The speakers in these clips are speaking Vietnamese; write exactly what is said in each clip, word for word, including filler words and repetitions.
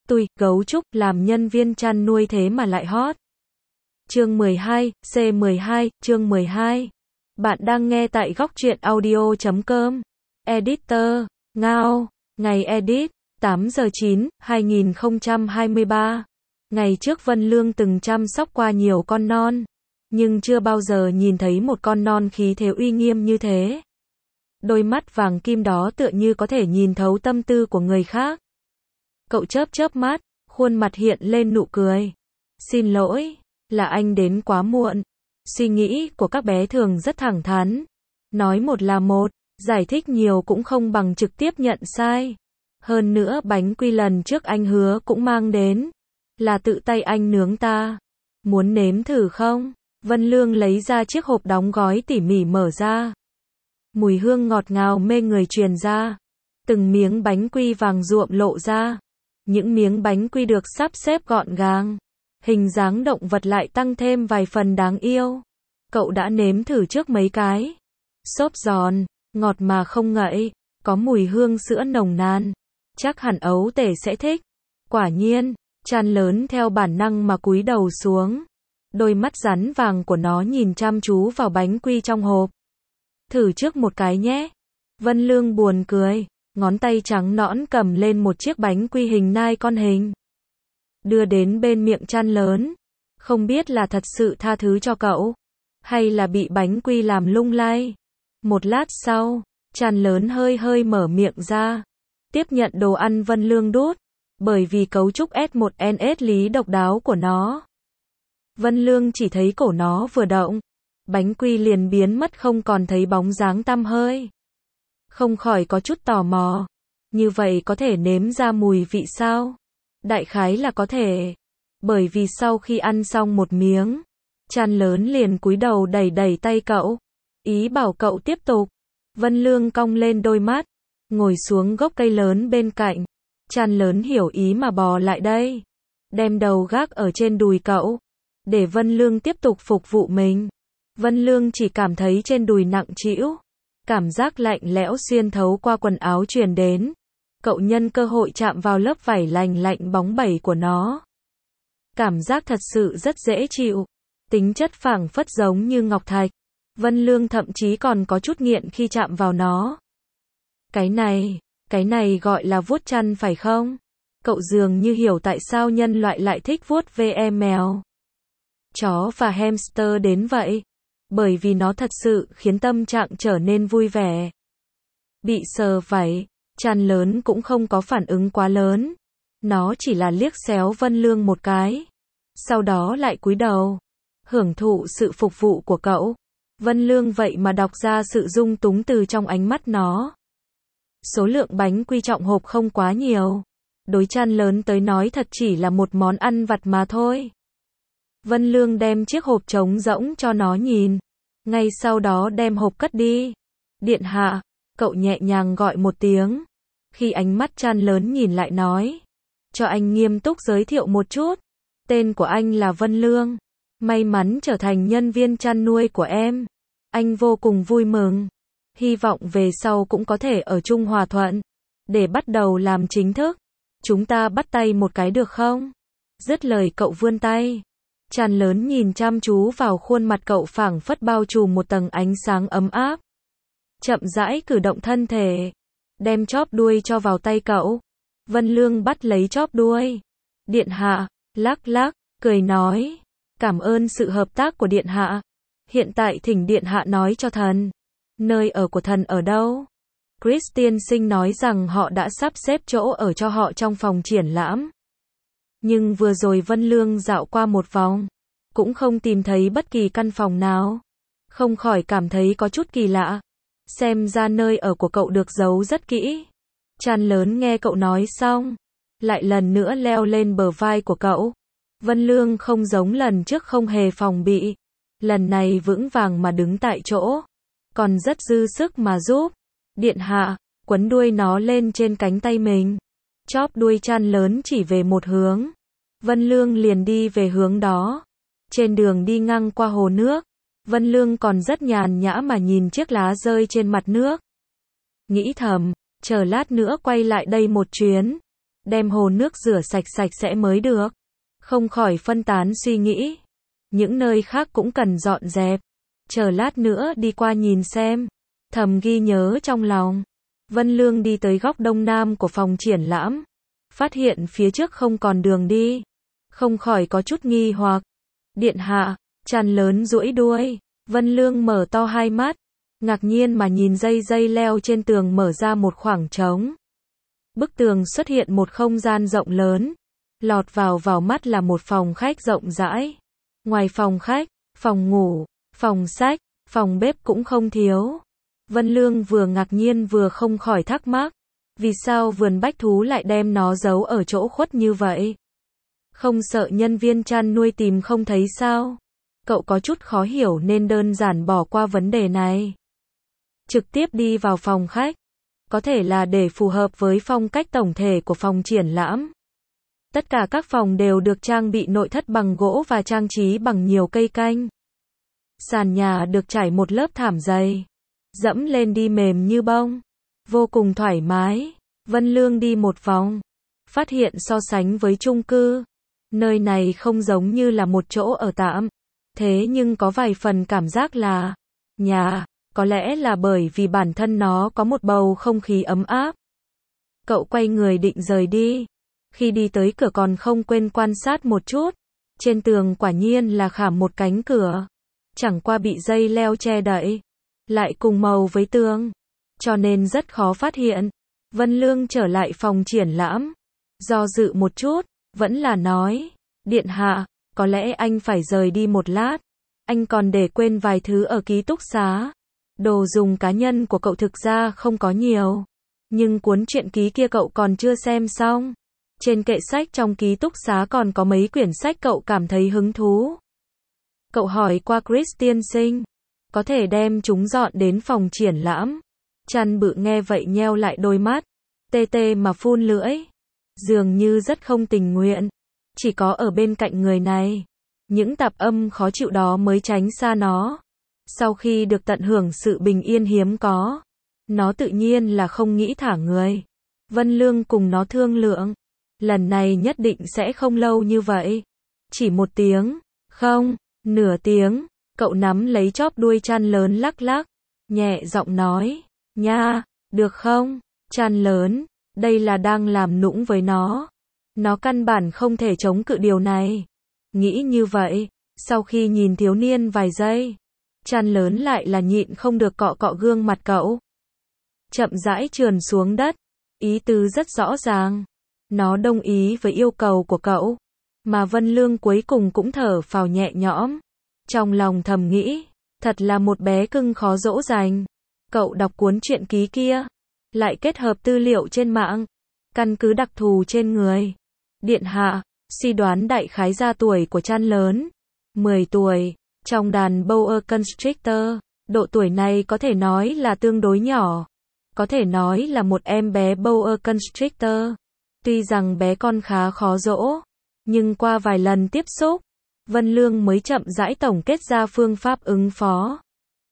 Tui, gấu trúc, làm nhân viên chăn nuôi thế mà lại hot. Chương mười hai, C mười hai, chương mười hai. Bạn đang nghe tại góc truyện audio chấm com. Editor, Ngao, ngày edit, tám giờ chín, hai nghìn không trăm hai mươi ba. Ngày trước Vân Lương từng chăm sóc qua nhiều con non, nhưng chưa bao giờ nhìn thấy một con non khí thế uy nghiêm như thế. Đôi mắt vàng kim đó tựa như có thể nhìn thấu tâm tư của người khác. Cậu chớp chớp mắt, khuôn mặt hiện lên nụ cười. Xin lỗi, là anh đến quá muộn. Suy nghĩ của các bé thường rất thẳng thắn. Nói một là một, giải thích nhiều cũng không bằng trực tiếp nhận sai. Hơn nữa bánh quy lần trước anh hứa cũng mang đến, là tự tay anh nướng ta. Muốn nếm thử không? Vân Lương lấy ra chiếc hộp đóng gói tỉ mỉ mở ra. Mùi hương ngọt ngào mê người truyền ra. Từng miếng bánh quy vàng ruộm lộ ra. Những miếng bánh quy được sắp xếp gọn gàng. Hình dáng động vật lại tăng thêm vài phần đáng yêu. Cậu đã nếm thử trước mấy cái. Xốp giòn, ngọt mà không ngậy, có mùi hương sữa nồng nàn. Chắc hẳn ấu tể sẽ thích. Quả nhiên, Chan lớn theo bản năng mà cúi đầu xuống. Đôi mắt rắn vàng của nó nhìn chăm chú vào bánh quy trong hộp. Thử trước một cái nhé. Vân Lương buồn cười, ngón tay trắng nõn cầm lên một chiếc bánh quy hình nai con hình. Đưa đến bên miệng Chan lớn. Không biết là thật sự tha thứ cho cậu, hay là bị bánh quy làm lung lay. Một lát sau, Chan lớn hơi hơi mở miệng ra. Tiếp nhận đồ ăn Vân Lương đút. Bởi vì cấu trúc S một N S lý độc đáo của nó. Vân Lương chỉ thấy cổ nó vừa động, bánh quy liền biến mất không còn thấy bóng dáng tăm hơi. Không khỏi có chút tò mò. Như vậy có thể nếm ra mùi vị sao? Đại khái là có thể. Bởi vì sau khi ăn xong một miếng, Chan lớn liền cúi đầu đẩy đẩy tay cậu. Ý bảo cậu tiếp tục. Vân Lương cong lên đôi mắt, ngồi xuống gốc cây lớn bên cạnh. Chan lớn hiểu ý mà bò lại đây. Đem đầu gác ở trên đùi cậu. Để Vân Lương tiếp tục phục vụ mình. Vân Lương chỉ cảm thấy trên đùi nặng trĩu. Cảm giác lạnh lẽo xuyên thấu qua quần áo truyền đến. Cậu nhân cơ hội chạm vào lớp vải lành lạnh bóng bẩy của nó. Cảm giác thật sự rất dễ chịu. Tính chất phảng phất giống như ngọc thạch. Vân Lương thậm chí còn có chút nghiện khi chạm vào nó. Cái này, cái này gọi là vuốt chăn phải không? Cậu dường như hiểu tại sao nhân loại lại thích vuốt ve mèo, chó và hamster đến vậy. Bởi vì nó thật sự khiến tâm trạng trở nên vui vẻ. Bị sờ vảy, Chan lớn cũng không có phản ứng quá lớn. Nó chỉ là liếc xéo Vân Lương một cái. Sau đó lại cúi đầu, hưởng thụ sự phục vụ của cậu. Vân Lương vậy mà đọc ra sự dung túng từ trong ánh mắt nó. Số lượng bánh quy trọng hộp không quá nhiều. Đối Chan lớn tới nói thật chỉ là một món ăn vặt mà thôi. Vân Lương đem chiếc hộp trống rỗng cho nó nhìn. Ngay sau đó đem hộp cất đi. Điện hạ, cậu nhẹ nhàng gọi một tiếng. Khi ánh mắt Chan lớn nhìn lại nói. Cho anh nghiêm túc giới thiệu một chút. Tên của anh là Vân Lương. May mắn trở thành nhân viên chăn nuôi của em. Anh vô cùng vui mừng. Hy vọng về sau cũng có thể ở chung hòa thuận. Để bắt đầu làm chính thức, chúng ta bắt tay một cái được không? Dứt lời cậu vươn tay. Chan lớn nhìn chăm chú vào khuôn mặt cậu phảng phất bao trùm một tầng ánh sáng ấm áp. Chậm rãi cử động thân thể. Đem chóp đuôi cho vào tay cậu. Vân Lương bắt lấy chóp đuôi. Điện hạ, lắc lắc, cười nói. Cảm ơn sự hợp tác của điện hạ. Hiện tại thỉnh điện hạ nói cho thần. Nơi ở của thần ở đâu? Chris tiên sinh nói rằng họ đã sắp xếp chỗ ở cho họ trong phòng triển lãm. Nhưng vừa rồi Vân Lương dạo qua một vòng, cũng không tìm thấy bất kỳ căn phòng nào. Không khỏi cảm thấy có chút kỳ lạ. Xem ra nơi ở của cậu được giấu rất kỹ. Chan lớn nghe cậu nói xong, lại lần nữa leo lên bờ vai của cậu. Vân Lương không giống lần trước không hề phòng bị. Lần này vững vàng mà đứng tại chỗ. Còn rất dư sức mà giúp. Điện hạ, quấn đuôi nó lên trên cánh tay mình. Chóp đuôi Chan lớn chỉ về một hướng. Vân Lương liền đi về hướng đó. Trên đường đi ngang qua hồ nước, Vân Lương còn rất nhàn nhã mà nhìn chiếc lá rơi trên mặt nước. Nghĩ thầm, chờ lát nữa quay lại đây một chuyến. đem hồ nước rửa sạch sạch sẽ mới được. Không khỏi phân tán suy nghĩ. Những nơi khác cũng cần dọn dẹp. Chờ lát nữa đi qua nhìn xem. Thầm ghi nhớ trong lòng. Vân Lương đi tới góc đông nam của phòng triển lãm. Phát hiện phía trước không còn đường đi. Không khỏi có chút nghi hoặc. Điện hạ, Trăn Lớn duỗi đuôi. Vân Lương mở to hai mắt. Ngạc nhiên mà nhìn dây dây leo trên tường mở ra một khoảng trống. Bức tường xuất hiện một không gian rộng lớn. Lọt vào vào mắt là một phòng khách rộng rãi. Ngoài phòng khách, phòng ngủ, phòng sách, phòng bếp cũng không thiếu. Vân Lương vừa ngạc nhiên vừa không khỏi thắc mắc. Vì sao vườn bách thú lại đem nó giấu ở chỗ khuất như vậy? Không sợ nhân viên chăn nuôi tìm không thấy sao? Cậu có chút khó hiểu nên đơn giản bỏ qua vấn đề này. Trực tiếp đi vào phòng khách. Có thể là để phù hợp với phong cách tổng thể của phòng triển lãm. Tất cả các phòng đều được trang bị nội thất bằng gỗ và trang trí bằng nhiều cây canh. Sàn nhà được trải một lớp thảm dày. Dẫm lên đi mềm như bông. Vô cùng thoải mái. Vân Lương đi một vòng. Phát hiện so sánh với chung cư. Nơi này không giống như là một chỗ ở tạm. Thế nhưng có vài phần cảm giác là nhà. Có lẽ là bởi vì bản thân nó có một bầu không khí ấm áp. Cậu quay người định rời đi. Khi đi tới cửa còn không quên quan sát một chút. Trên tường quả nhiên là khảm một cánh cửa. Chẳng qua bị dây leo che đậy. Lại cùng màu với tường. Cho nên rất khó phát hiện. Vân Lương trở lại phòng triển lãm. Do dự một chút. Vẫn là nói. Điện hạ, có lẽ anh phải rời đi một lát. Anh còn để quên vài thứ ở ký túc xá. Đồ dùng cá nhân của cậu thực ra không có nhiều. Nhưng cuốn truyện ký kia cậu còn chưa xem xong. Trên kệ sách trong ký túc xá còn có mấy quyển sách cậu cảm thấy hứng thú. Cậu hỏi qua Chris tiên sinh. Có thể đem chúng dọn đến phòng triển lãm. Chăn bự nghe vậy nheo lại đôi mắt. Tê tê mà phun lưỡi. Dường như rất không tình nguyện. Chỉ có ở bên cạnh người này. Những tạp âm khó chịu đó mới tránh xa nó. Sau khi được tận hưởng sự bình yên hiếm có. Nó tự nhiên là không nghĩ thả người. Vân Lương cùng nó thương lượng. Lần này nhất định sẽ không lâu như vậy. Chỉ một tiếng. Không, nửa tiếng. Cậu nắm lấy chóp đuôi Trăn Lớn lắc lắc. Nhẹ giọng nói. Nha, được không? Trăn Lớn. Đây là đang làm nũng với nó. Nó căn bản không thể chống cự điều này. Nghĩ như vậy. Sau khi nhìn thiếu niên vài giây. Trăn Lớn lại là nhịn không được cọ cọ gương mặt cậu. Chậm rãi trườn xuống đất. Ý tứ rất rõ ràng. Nó đồng ý với yêu cầu của cậu. Mà Vân Lương cuối cùng cũng thở phào nhẹ nhõm. Trong lòng thầm nghĩ. Thật là một bé cưng khó dỗ dành. Cậu đọc cuốn truyện ký kia. Lại kết hợp tư liệu trên mạng. Căn cứ đặc thù trên người. Điện hạ, suy đoán đại khái ra tuổi của Trăn Lớn. mười tuổi. Trong đàn Boa Constrictor, độ tuổi này có thể nói là tương đối nhỏ. Có thể nói là một em bé Boa Constrictor. Tuy rằng bé con khá khó dỗ, nhưng qua vài lần tiếp xúc, Vân Lương mới chậm rãi tổng kết ra phương pháp ứng phó.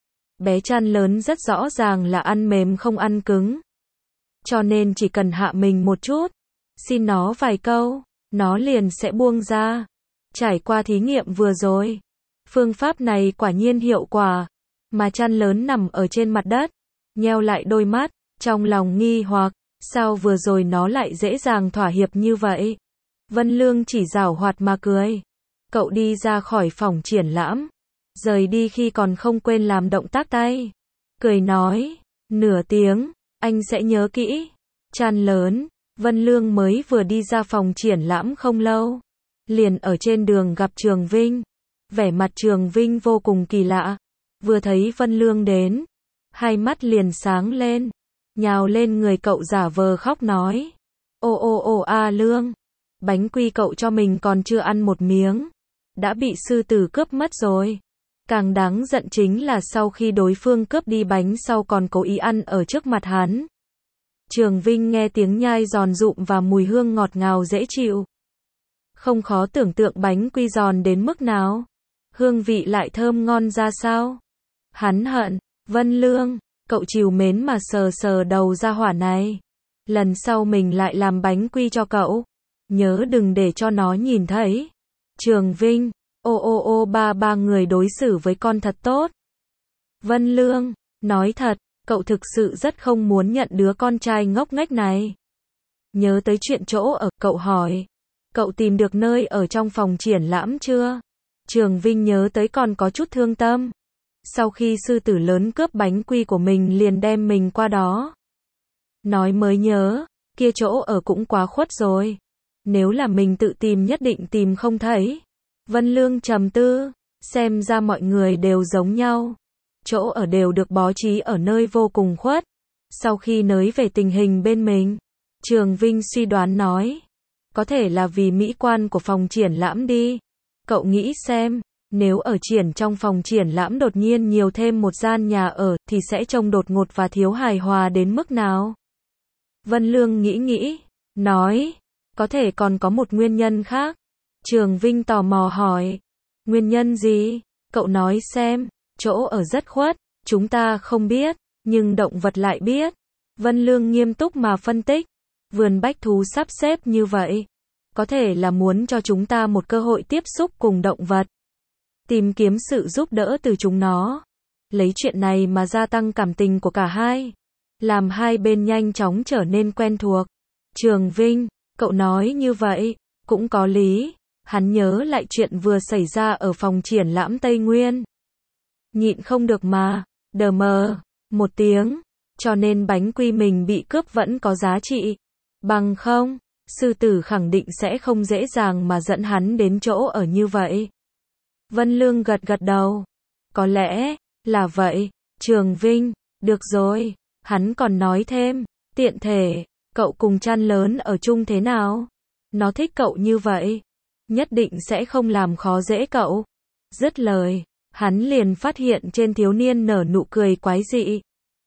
Bé Trăn Lớn rất rõ ràng là ăn mềm không ăn cứng. Cho nên chỉ cần hạ mình một chút, xin nó vài câu, nó liền sẽ buông ra. Trải qua thí nghiệm vừa rồi, phương pháp này quả nhiên hiệu quả. Mà Trăn Lớn nằm ở trên mặt đất, nheo lại đôi mắt, trong lòng nghi hoặc, sao vừa rồi nó lại dễ dàng thỏa hiệp như vậy? Vân Lương chỉ giảo hoạt mà cười. Cậu đi ra khỏi phòng triển lãm, rời đi khi còn không quên làm động tác tay. Cười nói, nửa tiếng, anh sẽ nhớ kỹ. Trăn Lớn, Vân Lương mới vừa đi ra phòng triển lãm không lâu. Liền ở trên đường gặp Trường Vinh. Vẻ mặt Trường Vinh vô cùng kỳ lạ. Vừa thấy Vân Lương đến, hai mắt liền sáng lên. Nhào lên người cậu giả vờ khóc nói. Ô ô ô a Lương. Bánh quy cậu cho mình còn chưa ăn một miếng. Đã bị sư tử cướp mất rồi. Càng đáng giận chính là sau khi đối phương cướp đi bánh sau còn cố ý ăn ở trước mặt hắn. Trường Vinh nghe tiếng nhai giòn rụm và mùi hương ngọt ngào dễ chịu. Không khó tưởng tượng bánh quy giòn đến mức nào. Hương vị lại thơm ngon ra sao. Hắn hận, Vân Lương, cậu trìu mến mà sờ sờ đầu ra hỏa này. Lần sau mình lại làm bánh quy cho cậu. Nhớ đừng để cho nó nhìn thấy. Trường Vinh, ô ô ô ba ba người đối xử với con thật tốt. Vân Lương, nói thật, cậu thực sự rất không muốn nhận đứa con trai ngốc nghếch này. Nhớ tới chuyện chỗ ở, cậu hỏi. Cậu tìm được nơi ở trong phòng triển lãm chưa? Trường Vinh nhớ tới còn có chút thương tâm. Sau khi sư tử lớn cướp bánh quy của mình liền đem mình qua đó. Nói mới nhớ, kia chỗ ở cũng quá khuất rồi. Nếu là mình tự tìm nhất định tìm không thấy. Vân Lương trầm tư, xem ra mọi người đều giống nhau. Chỗ ở đều được bố trí ở nơi vô cùng khuất. Sau khi nới về tình hình bên mình, Trường Vinh suy đoán nói. Có thể là vì mỹ quan của phòng triển lãm đi. Cậu nghĩ xem, nếu ở triển trong phòng triển lãm đột nhiên nhiều thêm một gian nhà ở thì sẽ trông đột ngột và thiếu hài hòa đến mức nào? Vân Lương nghĩ nghĩ, nói, có thể còn có một nguyên nhân khác. Trường Vinh tò mò hỏi, nguyên nhân gì? Cậu nói xem, chỗ ở rất khuất, chúng ta không biết, nhưng động vật lại biết. Vân Lương nghiêm túc mà phân tích, vườn bách thú sắp xếp như vậy, có thể là muốn cho chúng ta một cơ hội tiếp xúc cùng động vật. Tìm kiếm sự giúp đỡ từ chúng nó. Lấy chuyện này mà gia tăng cảm tình của cả hai. Làm hai bên nhanh chóng trở nên quen thuộc. Trường Vinh, cậu nói như vậy, cũng có lý. Hắn nhớ lại chuyện vừa xảy ra ở phòng triển lãm Tây Nguyên. Nhịn không được mà, đờ mờ, một tiếng. Cho nên bánh quy mình bị cướp vẫn có giá trị. Bằng không, sư tử khẳng định sẽ không dễ dàng mà dẫn hắn đến chỗ ở như vậy. Vân Lương gật gật đầu. Có lẽ là vậy. Trường Vinh, được rồi. Hắn còn nói thêm, tiện thể, cậu cùng Chăn lớn ở chung thế nào? Nó thích cậu như vậy, nhất định sẽ không làm khó dễ cậu. Dứt lời, hắn liền phát hiện trên thiếu niên nở nụ cười quái dị.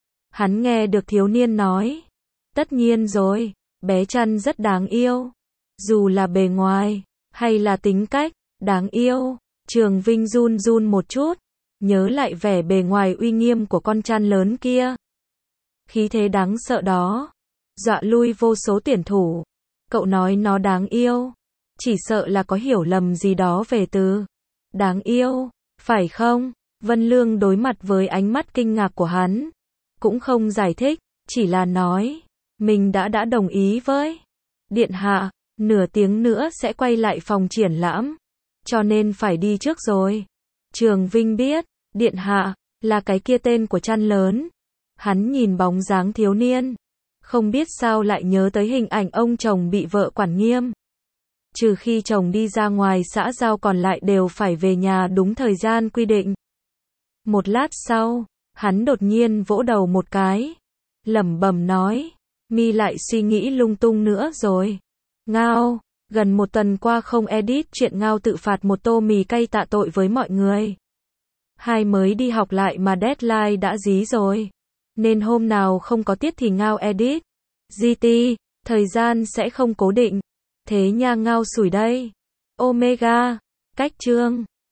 Hắn nghe được thiếu niên nói, tất nhiên rồi, bé Chăn rất đáng yêu. Dù là bề ngoài, hay là tính cách, đáng yêu. Trường Vinh run run một chút, nhớ lại vẻ bề ngoài uy nghiêm của con Chăn lớn kia. Khí thế đáng sợ đó, dọa lui vô số tuyển thủ. Cậu nói nó đáng yêu, chỉ sợ là có hiểu lầm gì đó về từ đáng yêu, phải không? Vân Lương đối mặt với ánh mắt kinh ngạc của hắn, cũng không giải thích, chỉ là nói, mình đã đã đồng ý với điện hạ, nửa tiếng nữa sẽ quay lại phòng triển lãm, cho nên phải đi trước rồi. Trường Vinh biết, điện hạ là cái kia tên của Chăn lớn. Hắn nhìn bóng dáng thiếu niên, không biết sao lại nhớ tới hình ảnh ông chồng bị vợ quản nghiêm. Trừ khi chồng đi ra ngoài xã giao còn lại đều phải về nhà đúng thời gian quy định. Một lát sau, hắn đột nhiên vỗ đầu một cái, lẩm bẩm nói, mi lại suy nghĩ lung tung nữa rồi. Ngao, gần một tuần qua không edit chuyện Ngao tự phạt một tô mì cay tạ tội với mọi người. Hai mới đi học lại mà deadline đã dí rồi. Nên hôm nào không có tiết thì Ngao edit. giê tê, thời gian sẽ không cố định. Thế nha Ngao sủi đây. Omega, cách chương.